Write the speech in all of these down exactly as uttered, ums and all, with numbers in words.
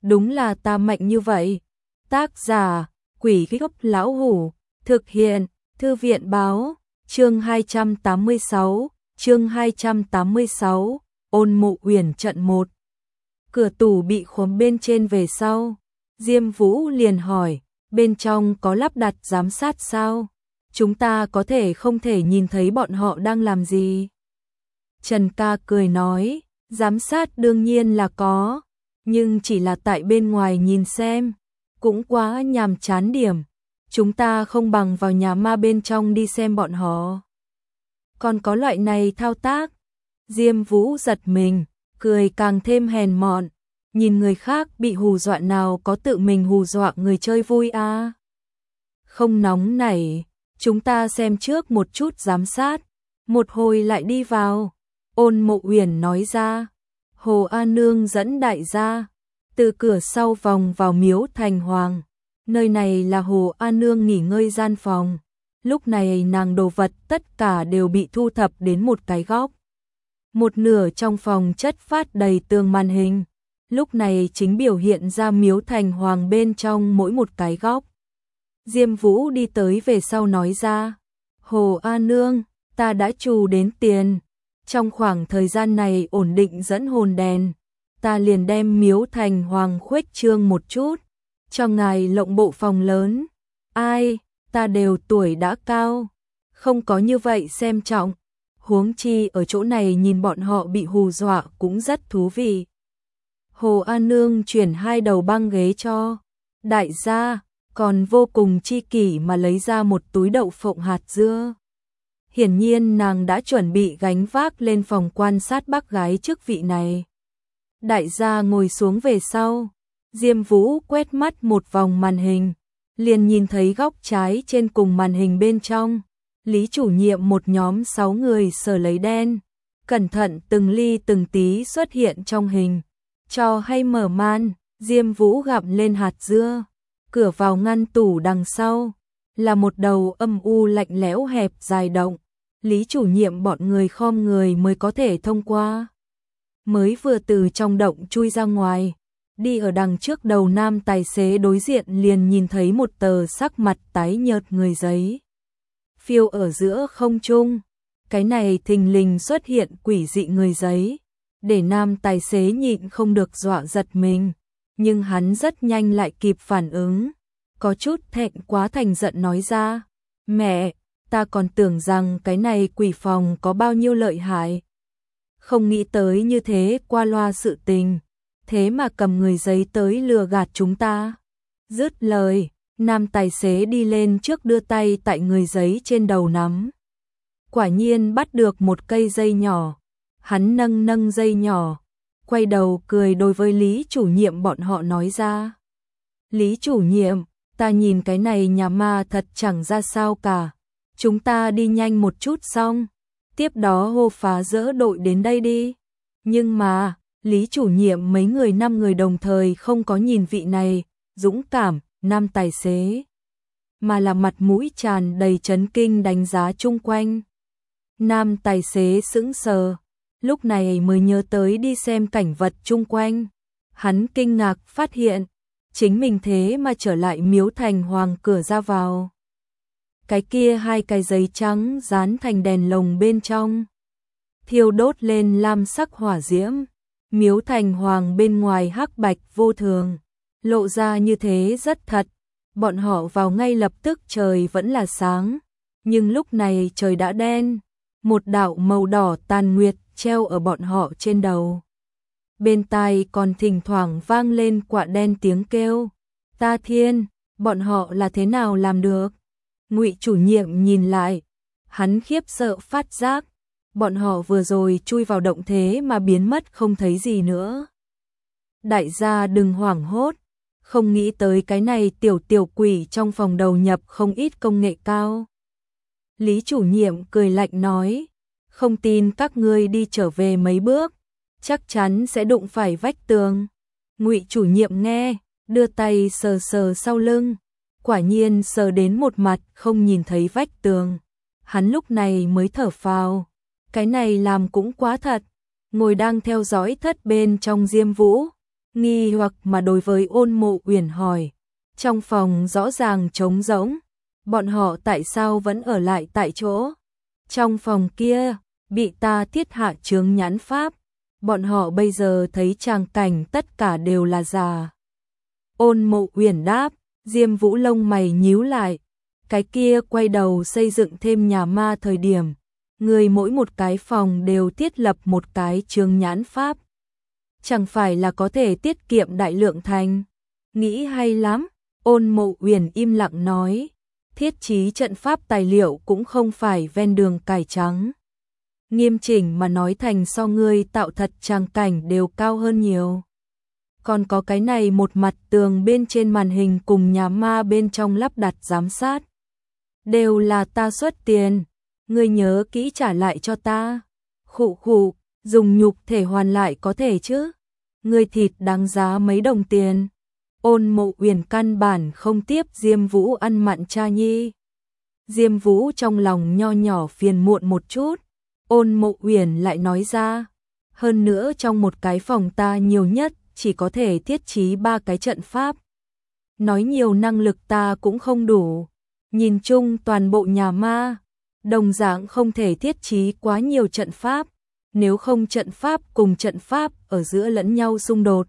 đúng là ta mạnh như vậy. Tác giả, Quỷ Gốc Lão Hủ, thực hiện, Thư viện Báo, chương hai trăm tám mươi sáu, chương hai trăm tám mươi sáu, Ôn Mộ Uyển trận một. Cửa tủ bị khóa bên trên về sau, Diêm Vũ liền hỏi, bên trong có lắp đặt giám sát sao? Chúng ta có thể không thể nhìn thấy bọn họ đang làm gì? Trần Ca cười nói, giám sát đương nhiên là có, nhưng chỉ là tại bên ngoài nhìn xem, cũng quá nhàm chán điểm. Chúng ta không bằng vào nhà ma bên trong đi xem bọn họ. Còn có loại này thao tác. Diêm Vũ giật mình, cười càng thêm hèn mọn. Nhìn người khác bị hù dọa nào có tự mình hù dọa người chơi vui à? Không nóng nảy, chúng ta xem trước một chút giám sát, một hồi lại đi vào. Ôn Mộ Uyển nói ra. Hồ A Nương dẫn đại gia từ cửa sau vòng vào miếu thành hoàng. Nơi này là Hồ A Nương nghỉ ngơi gian phòng. Lúc này nàng đồ vật tất cả đều bị thu thập đến một cái góc. Một nửa trong phòng chất phát đầy tường màn hình. Lúc này chính biểu hiện ra miếu thành hoàng bên trong mỗi một cái góc. Diêm Vũ đi tới về sau nói ra. Hồ A Nương, ta đã trù đến tiền. Trong khoảng thời gian này ổn định dẫn hồn đèn. Ta liền đem miếu thành hoàng khuếch trương một chút. Cho ngài lộng bộ phòng lớn. Ai, ta đều tuổi đã cao. Không có như vậy xem trọng. Huống chi ở chỗ này nhìn bọn họ bị hù dọa cũng rất thú vị. Hồ A Nương chuyển hai đầu băng ghế cho đại gia, còn vô cùng chi kỷ mà lấy ra một túi đậu phộng hạt dưa. Hiển nhiên nàng đã chuẩn bị gánh vác lên phòng quan sát bác gái chức vị này. Đại gia ngồi xuống về sau. Diêm Vũ quét mắt một vòng màn hình, liền nhìn thấy góc trái trên cùng màn hình bên trong. Lý chủ nhiệm một nhóm sáu người sờ lấy đen, cẩn thận từng ly từng tí xuất hiện trong hình. Cho hay mở màn, Diêm Vũ gặm lên hạt dưa, cửa vào ngăn tủ đằng sau là một đầu âm u lạnh lẽo hẹp dài động. Lý chủ nhiệm bọn người khom người mới có thể thông qua. Mới vừa từ trong động chui ra ngoài, đi ở đằng trước đầu nam tài xế đối diện liền nhìn thấy một tờ sắc mặt tái nhợt người giấy. Phiêu ở giữa không trung, cái này thình lình xuất hiện quỷ dị người giấy, để nam tài xế nhịn không được dọa giật mình, nhưng hắn rất nhanh lại kịp phản ứng, có chút thẹn quá thành giận nói ra, mẹ, ta còn tưởng rằng cái này quỷ phòng có bao nhiêu lợi hại. Không nghĩ tới như thế qua loa sự tình, thế mà cầm người giấy tới lừa gạt chúng ta. Dứt lời, nam tài xế đi lên trước đưa tay tại người giấy trên đầu nắm. Quả nhiên bắt được một cây dây nhỏ, hắn nâng nâng dây nhỏ, quay đầu cười đối với Lý chủ nhiệm bọn họ nói ra. Lý chủ nhiệm, ta nhìn cái này nhà ma thật chẳng ra sao cả, chúng ta đi nhanh một chút xong, tiếp đó hô phá dỡ đội đến đây đi. Nhưng mà, Lý chủ nhiệm mấy người năm người đồng thời không có nhìn vị này, dũng cảm, nam tài xế, mà là mặt mũi tràn đầy chấn kinh đánh giá chung quanh. Nam tài xế sững sờ, lúc này mới nhớ tới đi xem cảnh vật chung quanh. Hắn kinh ngạc phát hiện, chính mình thế mà trở lại miếu thành hoàng cửa ra vào. Cái kia hai cái giấy trắng dán thành đèn lồng bên trong, thiêu đốt lên lam sắc hỏa diễm. Miếu thành hoàng bên ngoài hắc bạch vô thường, lộ ra như thế rất thật. Bọn họ vào ngay lập tức trời vẫn là sáng, nhưng lúc này trời đã đen, một đạo màu đỏ tàn nguyệt treo ở bọn họ trên đầu. Bên tai còn thỉnh thoảng vang lên quạ đen tiếng kêu. Ta thiên, bọn họ là thế nào làm được? Ngụy chủ nhiệm nhìn lại, hắn khiếp sợ phát giác, bọn họ vừa rồi chui vào động thế mà biến mất không thấy gì nữa. Đại gia đừng hoảng hốt, không nghĩ tới cái này tiểu tiểu quỷ trong phòng đầu nhập không ít công nghệ cao. Lý chủ nhiệm cười lạnh nói, không tin các ngươi đi trở về mấy bước, chắc chắn sẽ đụng phải vách tường. Ngụy chủ nhiệm nghe, đưa tay sờ sờ sau lưng, quả nhiên sờ đến một mặt không nhìn thấy vách tường. Hắn lúc này mới thở phào, cái này làm cũng quá thật. Ngồi đang theo dõi thất bên trong Diêm Vũ, nghi hoặc mà đối với Ôn Mộ Uyển hỏi. Trong phòng rõ ràng trống rỗng, bọn họ tại sao vẫn ở lại tại chỗ? Trong phòng kia, bị ta thiết hạ chướng nhãn pháp, bọn họ bây giờ thấy tràng cảnh tất cả đều là giả. Ôn Mộ Uyển đáp, Diêm Vũ lông mày nhíu lại, cái kia quay đầu xây dựng thêm nhà ma thời điểm, người mỗi một cái phòng đều thiết lập một cái chướng nhãn pháp. Chẳng phải là có thể tiết kiệm đại lượng thành. Nghĩ hay lắm, Ôn Mộ Uyển im lặng nói, thiết trí trận pháp tài liệu cũng không phải ven đường cải trắng. Nghiêm chỉnh mà nói thành so ngươi tạo thật tràng cảnh đều cao hơn nhiều. Còn có cái này một mặt tường bên trên màn hình cùng nhà ma bên trong lắp đặt giám sát. Đều là ta xuất tiền, ngươi nhớ kỹ trả lại cho ta. Khụ khụ, dùng nhục thể hoàn lại có thể chứ. Ngươi thịt đáng giá mấy đồng tiền. Ôn Mộ Uyển căn bản không tiếp Diêm Vũ ăn mặn cha nhi. Diêm Vũ trong lòng nho nhỏ phiền muộn một chút. Ôn Mộ Uyển lại nói ra, hơn nữa trong một cái phòng ta nhiều nhất chỉ có thể thiết trí ba cái trận pháp. Nói nhiều năng lực ta cũng không đủ. Nhìn chung toàn bộ nhà ma, đồng dạng không thể thiết trí quá nhiều trận pháp, nếu không trận pháp cùng trận pháp ở giữa lẫn nhau xung đột,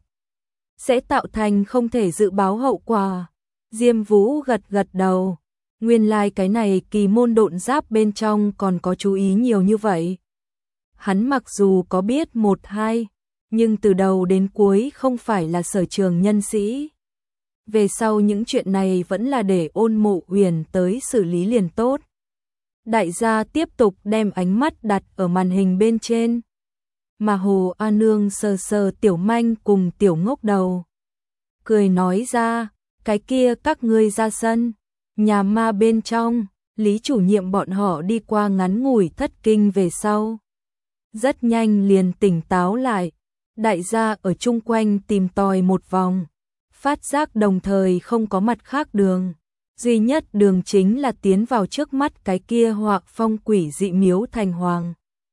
sẽ tạo thành không thể dự báo hậu quả. Diêm Vũ gật gật đầu, nguyên lai like cái này kỳ môn độn giáp bên trong còn có chú ý nhiều như vậy. Hắn mặc dù có biết một hai, nhưng từ đầu đến cuối không phải là sở trường nhân sĩ. Về sau những chuyện này vẫn là để Ôn Mộ Uyển tới xử lý liền tốt. Đại gia tiếp tục đem ánh mắt đặt ở màn hình bên trên. Mà Hồ A Nương sờ sờ Tiểu Manh cùng Tiểu Ngốc đầu, cười nói ra, cái kia các ngươi ra sân. Nhà ma bên trong, Lý chủ nhiệm bọn họ đi qua ngắn ngủi thất kinh về sau, rất nhanh liền tỉnh táo lại. Đại gia ở chung quanh tìm tòi một vòng, phát giác đồng thời không có mặt khác đường. Duy nhất đường chính là tiến vào trước mắt cái kia hoặc phong quỷ dị miếu thành hoàng.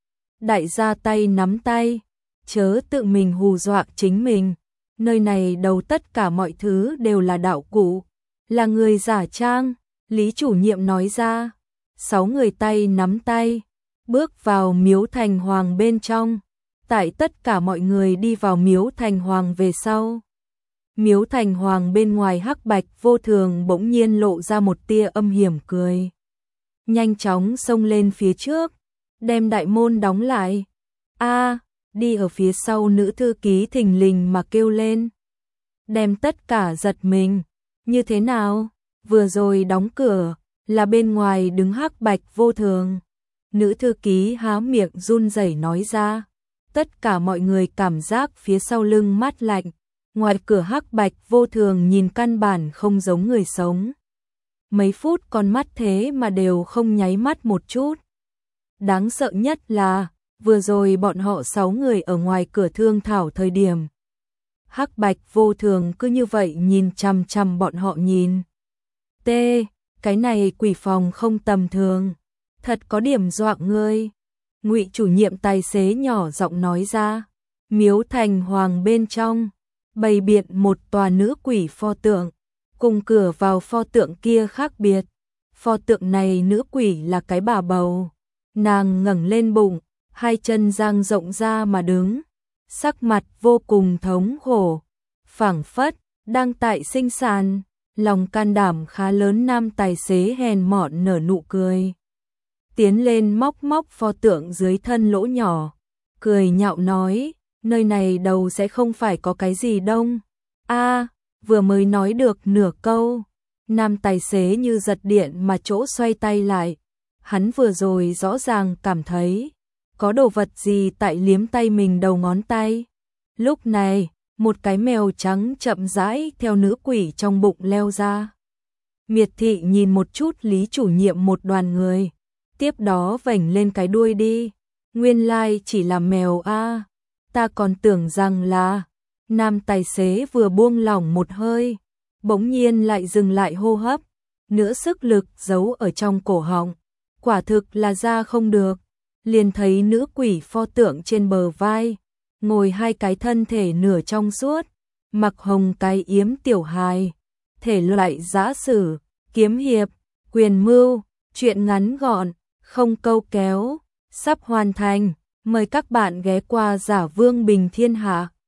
Đại gia tay nắm tay, chớ tự mình hù dọa chính mình. Nơi này đầu tất cả mọi thứ đều là đạo cụ, là người giả trang. Lý chủ nhiệm nói ra. Sáu người tay nắm tay, bước vào miếu thành hoàng bên trong. Tại tất cả mọi người đi vào miếu thành hoàng về sau, miếu thành hoàng bên ngoài hắc bạch vô thường bỗng nhiên lộ ra một tia âm hiểm cười. Nhanh chóng xông lên phía trước, đem đại môn đóng lại. A, đi ở phía sau nữ thư ký thình lình mà kêu lên. Đem tất cả giật mình. Như thế nào? Vừa rồi đóng cửa, là bên ngoài đứng hắc bạch vô thường. Nữ thư ký há miệng run rẩy nói ra. Tất cả mọi người cảm giác phía sau lưng mát lạnh. Ngoài cửa hắc bạch vô thường nhìn căn bản không giống người sống. Mấy phút con mắt thế mà đều không nháy mắt một chút. Đáng sợ nhất là, vừa rồi bọn họ sáu người ở ngoài cửa thương thảo thời điểm. Hắc bạch vô thường cứ như vậy nhìn chằm chằm bọn họ nhìn. T, cái này quỷ phòng không tầm thường. Thật có điểm dọa ngươi. Ngụy chủ nhiệm tài xế nhỏ giọng nói ra. Miếu thành hoàng bên trong, bày biện một tòa nữ quỷ pho tượng. Cùng cửa vào pho tượng kia khác biệt. Pho tượng này nữ quỷ là cái bà bầu. Nàng ngẩng lên bụng, hai chân dang rộng ra mà đứng. Sắc mặt vô cùng thống khổ. Phảng phất, đang tại sinh sản. Lòng can đảm khá lớn nam tài xế hèn mọn nở nụ cười. Tiến lên móc móc pho tượng dưới thân lỗ nhỏ. Cười nhạo nói, nơi này đầu sẽ không phải có cái gì đông. A, vừa mới nói được nửa câu. Nam tài xế như giật điện mà chỗ xoay tay lại. Hắn vừa rồi rõ ràng cảm thấy có đồ vật gì tại liếm tay mình đầu ngón tay. Lúc này, một cái mèo trắng chậm rãi theo nữ quỷ trong bụng leo ra. Miệt thị nhìn một chút Lý chủ nhiệm một đoàn người. Tiếp đó vểnh lên cái đuôi đi. Nguyên lai chỉ là mèo a. Ta còn tưởng rằng là. Nam tài xế vừa buông lỏng một hơi, bỗng nhiên lại dừng lại hô hấp. Nữa sức lực giấu ở trong cổ họng. Quả thực là ra không được. Liền thấy nữ quỷ pho tượng trên bờ vai, ngồi hai cái thân thể nửa trong suốt, mặc hồng cái yếm tiểu hài, thể loại giã sử, kiếm hiệp, quyền mưu, truyện ngắn gọn, không câu kéo, sắp hoàn thành. Mời các bạn ghé qua Giả Vương Bình Thiên Hạ.